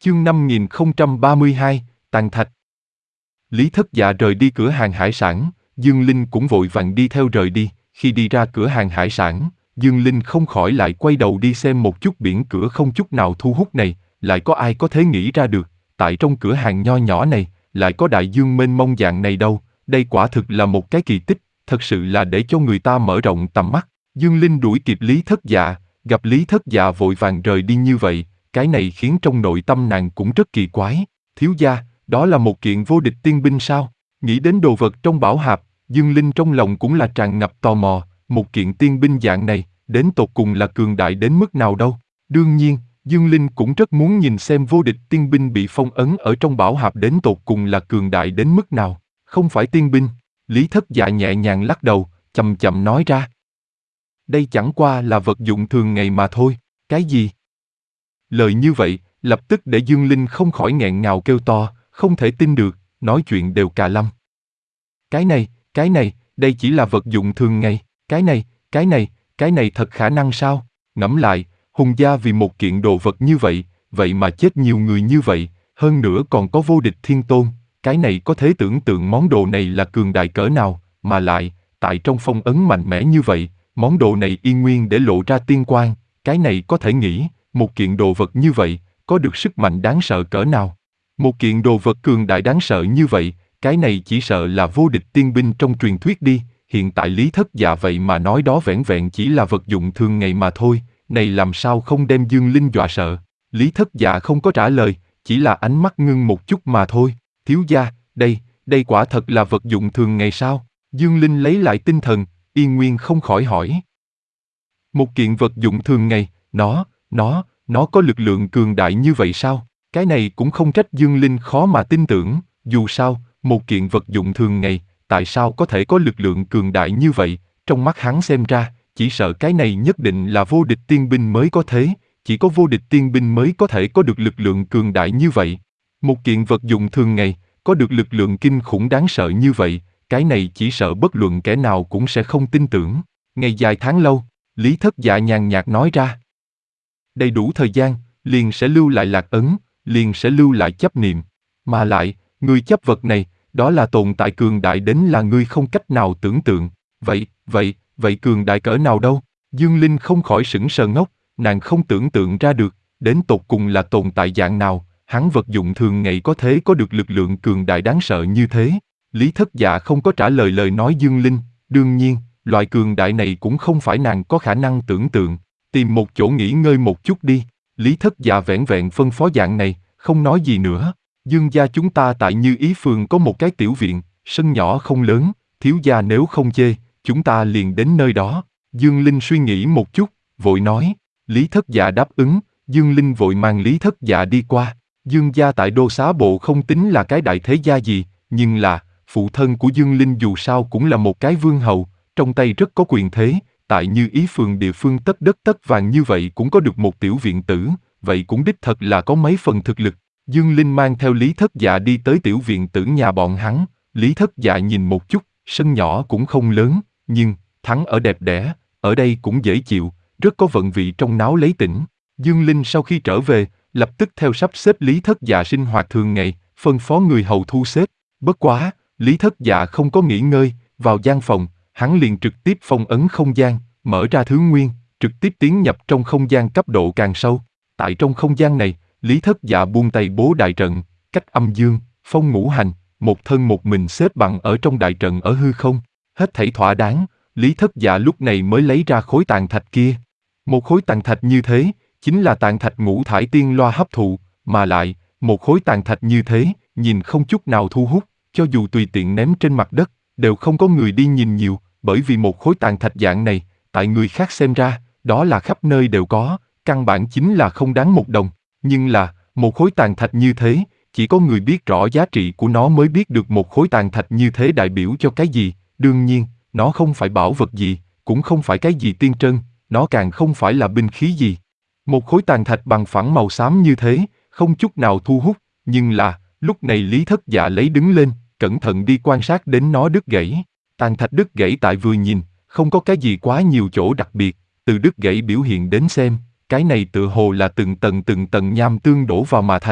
Chương 5032, Tàn Thạch. Lý Thất Dạ rời đi cửa hàng hải sản, Dương Linh cũng vội vàng đi theo rời đi. Khi đi ra cửa hàng hải sản, Dương Linh không khỏi lại quay đầu đi xem một chút biển cửa không chút nào thu hút này, lại có ai có thể nghĩ ra được, tại trong cửa hàng nho nhỏ này, lại có đại dương mênh mông dạng này đâu, đây quả thực là một cái kỳ tích, thật sự là để cho người ta mở rộng tầm mắt. Dương Linh đuổi kịp Lý Thất Dạ, gặp Lý Thất Dạ vội vàng rời đi như vậy, cái này khiến trong nội tâm nàng cũng rất kỳ quái. Thiếu gia, đó là một kiện vô địch tiên binh sao? Nghĩ đến đồ vật trong bảo hạp, Dương Linh trong lòng cũng là tràn ngập tò mò, một kiện tiên binh dạng này, đến tột cùng là cường đại đến mức nào đâu. Đương nhiên, Dương Linh cũng rất muốn nhìn xem vô địch tiên binh bị phong ấn ở trong bảo hạp đến tột cùng là cường đại đến mức nào. Không phải tiên binh, Lý Thất Dạ nhẹ nhàng lắc đầu, chậm chậm nói ra. Đây chẳng qua là vật dụng thường ngày mà thôi. Cái gì? Lời như vậy, lập tức để Dương Linh không khỏi nghẹn ngào kêu to, không thể tin được, nói chuyện đều cà lâm. Cái này, đây chỉ là vật dụng thường ngày, cái này thật khả năng sao? Ngẫm lại, Hùng gia vì một kiện đồ vật như vậy, vậy mà chết nhiều người như vậy, hơn nữa còn có vô địch thiên tôn, cái này có thể tưởng tượng món đồ này là cường đại cỡ nào, mà lại, tại trong phong ấn mạnh mẽ như vậy, món đồ này y nguyên để lộ ra tiên quang, cái này có thể nghĩ, một kiện đồ vật như vậy, có được sức mạnh đáng sợ cỡ nào. Một kiện đồ vật cường đại đáng sợ như vậy, cái này chỉ sợ là vô địch tiên binh trong truyền thuyết đi, hiện tại Lý Thất Dạ vậy mà nói đó vẻn vẹn chỉ là vật dụng thường ngày mà thôi, này làm sao không đem Dương Linh dọa sợ. Lý Thất Dạ không có trả lời, chỉ là ánh mắt ngưng một chút mà thôi. Thiếu gia, đây quả thật là vật dụng thường ngày sao? Dương Linh lấy lại tinh thần, yên nguyên không khỏi hỏi. Một kiện vật dụng thường ngày, nó có lực lượng cường đại như vậy sao? Cái này cũng không trách Dương Linh khó mà tin tưởng, dù sao, một kiện vật dụng thường ngày, tại sao có thể có lực lượng cường đại như vậy? Trong mắt hắn xem ra, chỉ sợ cái này nhất định là vô địch tiên binh mới có thế, chỉ có vô địch tiên binh mới có thể có được lực lượng cường đại như vậy. Một kiện vật dụng thường ngày, có được lực lượng kinh khủng đáng sợ như vậy, cái này chỉ sợ bất luận kẻ nào cũng sẽ không tin tưởng. Ngày dài tháng lâu, Lý Thất Dạ nhàn nhạt nói ra. Đầy đủ thời gian, liền sẽ lưu lại lạc ấn, liền sẽ lưu lại chấp niệm. Mà lại, người chấp vật này, đó là tồn tại cường đại đến là ngươi không cách nào tưởng tượng. Vậy cường đại cỡ nào đâu? Dương Linh không khỏi sững sờ ngốc, nàng không tưởng tượng ra được, đến tột cùng là tồn tại dạng nào, hắn vật dụng thường ngày có thể có được lực lượng cường đại đáng sợ như thế. Lý Thất Dạ không có trả lời lời nói Dương Linh, đương nhiên, loại cường đại này cũng không phải nàng có khả năng tưởng tượng, tìm một chỗ nghỉ ngơi một chút đi. Lý Thất Dạ vẻn vẹn phân phó dạng này, không nói gì nữa. Dương gia chúng ta tại Như Ý phường có một cái tiểu viện, sân nhỏ không lớn, thiếu gia nếu không chê, chúng ta liền đến nơi đó. Dương Linh suy nghĩ một chút, vội nói. Lý Thất Dạ đáp ứng, Dương Linh vội mang Lý Thất Dạ đi qua. Dương gia tại Đô Xá Bộ không tính là cái đại thế gia gì, nhưng là, phụ thân của Dương Linh dù sao cũng là một cái vương hầu, trong tay rất có quyền thế, tại Như Ý phường địa phương tất đất tất vàng như vậy cũng có được một tiểu viện tử, vậy cũng đích thật là có mấy phần thực lực. Dương Linh mang theo Lý Thất Dạ đi tới tiểu viện tử nhà bọn hắn, Lý Thất Dạ nhìn một chút, sân nhỏ cũng không lớn, nhưng, thắng ở đẹp đẽ, ở đây cũng dễ chịu, rất có vận vị trong náo lấy tỉnh. Dương Linh sau khi trở về, lập tức theo sắp xếp Lý Thất Dạ sinh hoạt thường ngày, phân phó người hầu thu xếp. Bất quá, Lý Thất Dạ không có nghỉ ngơi, vào gian phòng, hắn liền trực tiếp phong ấn không gian, mở ra thứ nguyên, trực tiếp tiến nhập trong không gian cấp độ càng sâu. Tại trong không gian này, Lý Thất Dạ buông tay bố đại trận, cách âm dương, phong ngũ hành, một thân một mình xếp bằng ở trong đại trận ở hư không. Hết thảy thỏa đáng, Lý Thất Dạ lúc này mới lấy ra khối tàn thạch kia. Một khối tàn thạch như thế, chính là tàn thạch ngũ thải tiên loa hấp thụ, mà lại, một khối tàn thạch như thế, nhìn không chút nào thu hút, cho dù tùy tiện ném trên mặt đất, đều không có người đi nhìn nhiều, bởi vì một khối tàn thạch dạng này, tại người khác xem ra, đó là khắp nơi đều có, căn bản chính là không đáng một đồng. Nhưng là, một khối tàn thạch như thế, chỉ có người biết rõ giá trị của nó mới biết được một khối tàn thạch như thế đại biểu cho cái gì. Đương nhiên, nó không phải bảo vật gì, cũng không phải cái gì tiên trân, nó càng không phải là binh khí gì. Một khối tàn thạch bằng phẳng màu xám như thế, không chút nào thu hút, nhưng là, lúc này Lý Thất Dạ lấy đứng lên, cẩn thận đi quan sát đến nó đứt gãy. Tàn thạch đứt gãy tại vừa nhìn, không có cái gì quá nhiều chỗ đặc biệt, từ đứt gãy biểu hiện đến xem, cái này tựa hồ là từng tầng nham tương đổ vào mà thành,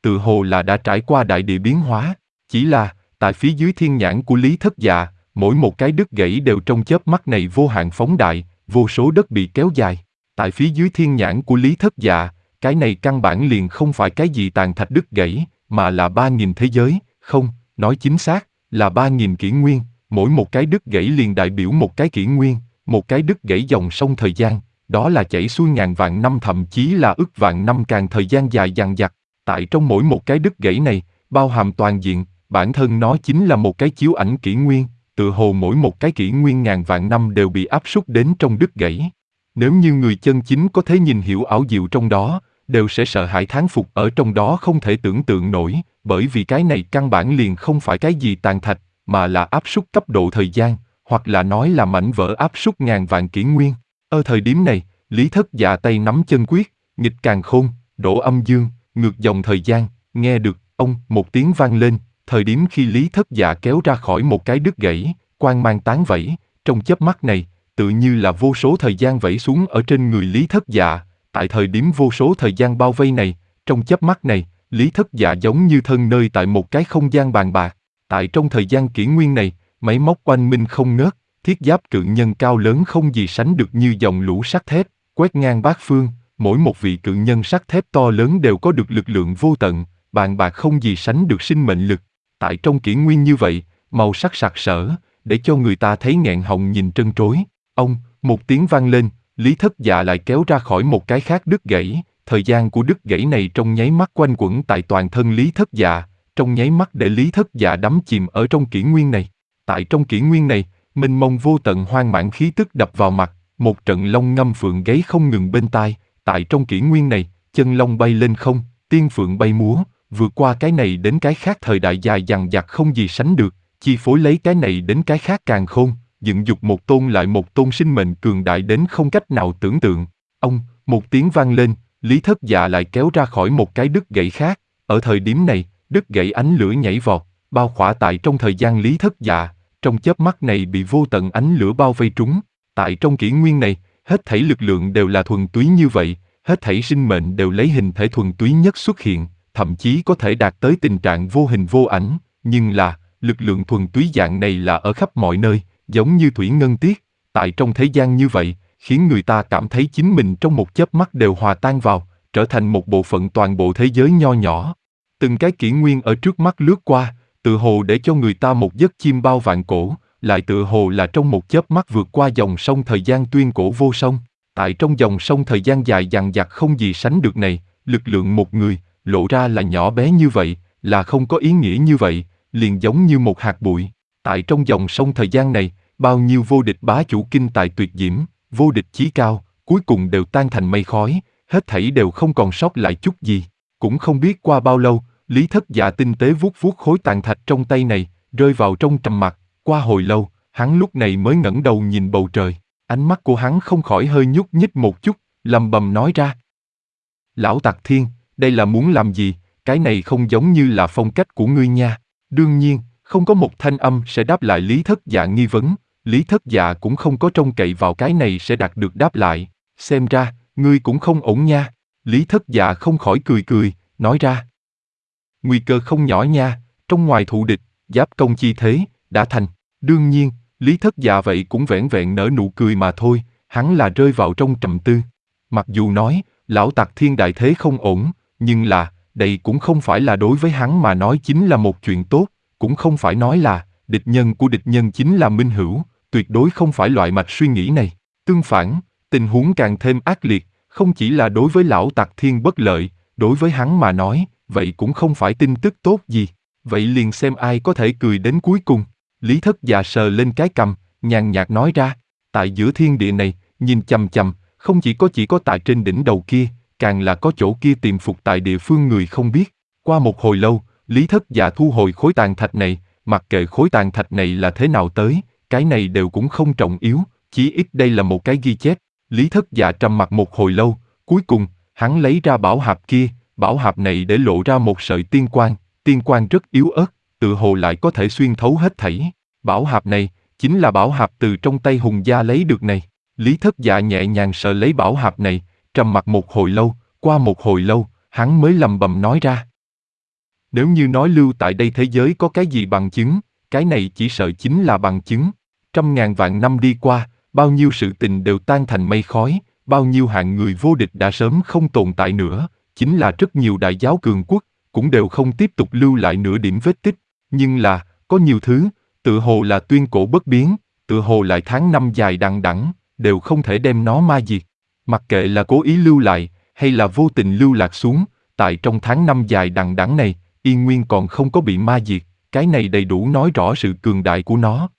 tự hồ là đã trải qua đại địa biến hóa. Chỉ là, tại phía dưới thiên nhãn của Lý Thất Dạ, mỗi một cái đứt gãy đều trong chớp mắt này vô hạn phóng đại, vô số đất bị kéo dài. Tại phía dưới thiên nhãn của Lý Thất Dạ, cái này căn bản liền không phải cái gì tàn thạch đứt gãy, mà là 3.000 thế giới, không, nói chính xác, là 3.000 kỷ nguyên, mỗi một cái đứt gãy liền đại biểu một cái kỷ nguyên, một cái đứt gãy dòng sông thời gian, đó là chảy xuôi ngàn vạn năm thậm chí là ức vạn năm càng thời gian dài dằng dặc. Tại trong mỗi một cái đứt gãy này, bao hàm toàn diện, bản thân nó chính là một cái chiếu ảnh kỷ nguyên, tựa hồ mỗi một cái kỷ nguyên ngàn vạn năm đều bị áp suất đến trong đứt gãy. Nếu như người chân chính có thể nhìn hiểu ảo diệu trong đó, đều sẽ sợ hãi thán phục ở trong đó không thể tưởng tượng nổi, bởi vì cái này căn bản liền không phải cái gì tàn thạch, mà là áp suất cấp độ thời gian, hoặc là nói là mảnh vỡ áp suất ngàn vạn kỷ nguyên. Ở thời điểm này, Lý Thất Dạ tay nắm chân quyết, nghịch càn khôn, đổ âm dương, ngược dòng thời gian, nghe được, ông, một tiếng vang lên, thời điểm khi Lý Thất Dạ kéo ra khỏi một cái đứt gãy, quang mang tán vẩy, trong chớp mắt này, tự như là vô số thời gian vẩy xuống ở trên người Lý Thất Dạ. Tại thời điểm vô số thời gian bao vây này, trong chớp mắt này, Lý Thất Dạ giống như thân nơi tại một cái không gian bàn bạc. Tại trong thời gian kỷ nguyên này, máy móc oanh minh không ngớt, thiết giáp cự nhân cao lớn không gì sánh được như dòng lũ sắt thép, quét ngang bát phương, mỗi một vị cự nhân sắt thép to lớn đều có được lực lượng vô tận, bàn bạc không gì sánh được sinh mệnh lực. Tại trong kỷ nguyên như vậy, màu sắc sặc sỡ, để cho người ta thấy nghẹn họng nhìn trân trối. Ông, một tiếng vang lên, Lý Thất Dạ lại kéo ra khỏi một cái khác đứt gãy, thời gian của đứt gãy này trong nháy mắt quanh quẩn tại toàn thân Lý Thất Dạ, trong nháy mắt để Lý Thất Dạ đắm chìm ở trong kỷ nguyên này. Tại trong kỷ nguyên này, mênh mông vô tận hoang mãn khí tức đập vào mặt, một trận long ngâm phượng gáy không ngừng bên tai. Tại trong kỷ nguyên này, chân long bay lên không, tiên phượng bay múa, vượt qua cái này đến cái khác thời đại dài dằng dặc không gì sánh được, chi phối lấy cái này đến cái khác càn khôn, dựng dục một tôn lại một tôn sinh mệnh cường đại đến không cách nào tưởng tượng. Ông, một tiếng vang lên, Lý Thất Dạ lại kéo ra khỏi một cái đứt gãy khác. Ở thời điểm này, đứt gãy ánh lửa nhảy vọt, bao khỏa tại trong thời gian Lý Thất Dạ, trong chớp mắt này bị vô tận ánh lửa bao vây trúng. Tại trong kỷ nguyên này, hết thảy lực lượng đều là thuần túy như vậy, hết thảy sinh mệnh đều lấy hình thể thuần túy nhất xuất hiện, thậm chí có thể đạt tới tình trạng vô hình vô ảnh, nhưng là, lực lượng thuần túy dạng này là ở khắp mọi nơi, giống như thủy ngân tiết, tại trong thế gian như vậy, khiến người ta cảm thấy chính mình trong một chớp mắt đều hòa tan vào, trở thành một bộ phận toàn bộ thế giới nho nhỏ. Từng cái kỷ nguyên ở trước mắt lướt qua, tự hồ để cho người ta một giấc chim bao vạn cổ, lại tự hồ là trong một chớp mắt vượt qua dòng sông thời gian tuyên cổ vô song. Tại trong dòng sông thời gian dài dằng dặc không gì sánh được này, lực lượng một người, lộ ra là nhỏ bé như vậy, là không có ý nghĩa như vậy, liền giống như một hạt bụi. Tại trong dòng sông thời gian này, bao nhiêu vô địch bá chủ kinh tài tuyệt diễm, vô địch chí cao, cuối cùng đều tan thành mây khói, hết thảy đều không còn sót lại chút gì. Cũng không biết qua bao lâu, Lý Thất Dạ tinh tế vuốt vuốt khối tàn thạch trong tay này, rơi vào trong trầm mặc. Qua hồi lâu, hắn lúc này mới ngẩng đầu nhìn bầu trời. Ánh mắt của hắn không khỏi hơi nhúc nhích một chút, lầm bầm nói ra. Lão Tặc Thiên, đây là muốn làm gì, cái này không giống như là phong cách của ngươi nha. Đương nhiên, không có một thanh âm sẽ đáp lại Lý Thất Dạ nghi vấn, Lý Thất Dạ cũng không có trông cậy vào cái này sẽ đạt được đáp lại. Xem ra, ngươi cũng không ổn nha. Lý Thất Dạ không khỏi cười cười, nói ra. Nguy cơ không nhỏ nha, trong ngoài thù địch, giáp công chi thế, đã thành. Đương nhiên, Lý Thất Dạ vậy cũng vẻn vẹn nở nụ cười mà thôi, hắn là rơi vào trong trầm tư. Mặc dù nói, Lão Tặc Thiên đại thế không ổn, nhưng là, đây cũng không phải là đối với hắn mà nói chính là một chuyện tốt, cũng không phải nói là, địch nhân của địch nhân chính là minh hữu, tuyệt đối không phải loại mạch suy nghĩ này. Tương phản, tình huống càng thêm ác liệt, không chỉ là đối với Lão Tặc Thiên bất lợi, đối với hắn mà nói, vậy cũng không phải tin tức tốt gì. Vậy liền xem ai có thể cười đến cuối cùng. Lý Thất Dạ sờ lên cái cằm, nhàn nhạt nói ra, tại giữa thiên địa này, nhìn chằm chằm, không chỉ có tại trên đỉnh đầu kia, càng là có chỗ kia tiềm phục tại địa phương người không biết. Qua một hồi lâu, Lý Thất Dạ thu hồi khối tàn thạch này, mặc kệ khối tàn thạch này là thế nào tới, cái này đều cũng không trọng yếu, chí ít đây là một cái ghi chép. Lý Thất Dạ trầm mặc một hồi lâu, cuối cùng, hắn lấy ra bảo hạp kia, bảo hạp này để lộ ra một sợi tiên quang rất yếu ớt, tựa hồ lại có thể xuyên thấu hết thảy. Bảo hạp này, chính là bảo hạp từ trong tay Hùng Gia lấy được này. Lý Thất Dạ nhẹ nhàng sờ lấy bảo hạp này, trầm mặc một hồi lâu, qua một hồi lâu, hắn mới lầm bầm nói ra. Nếu như nói lưu tại đây thế giới có cái gì bằng chứng, cái này chỉ sợ chính là bằng chứng. Trăm ngàn vạn năm đi qua, bao nhiêu sự tình đều tan thành mây khói, bao nhiêu hạng người vô địch đã sớm không tồn tại nữa, chính là rất nhiều đại giáo cường quốc, cũng đều không tiếp tục lưu lại nửa điểm vết tích. Nhưng là, có nhiều thứ, tự hồ là tuyên cổ bất biến, tự hồ lại tháng năm dài đằng đẵng, đều không thể đem nó ma diệt. Mặc kệ là cố ý lưu lại, hay là vô tình lưu lạc xuống, tại trong tháng năm dài đằng đẵng này, Yên Nguyên còn không có bị ma diệt, cái này đầy đủ nói rõ sự cường đại của nó.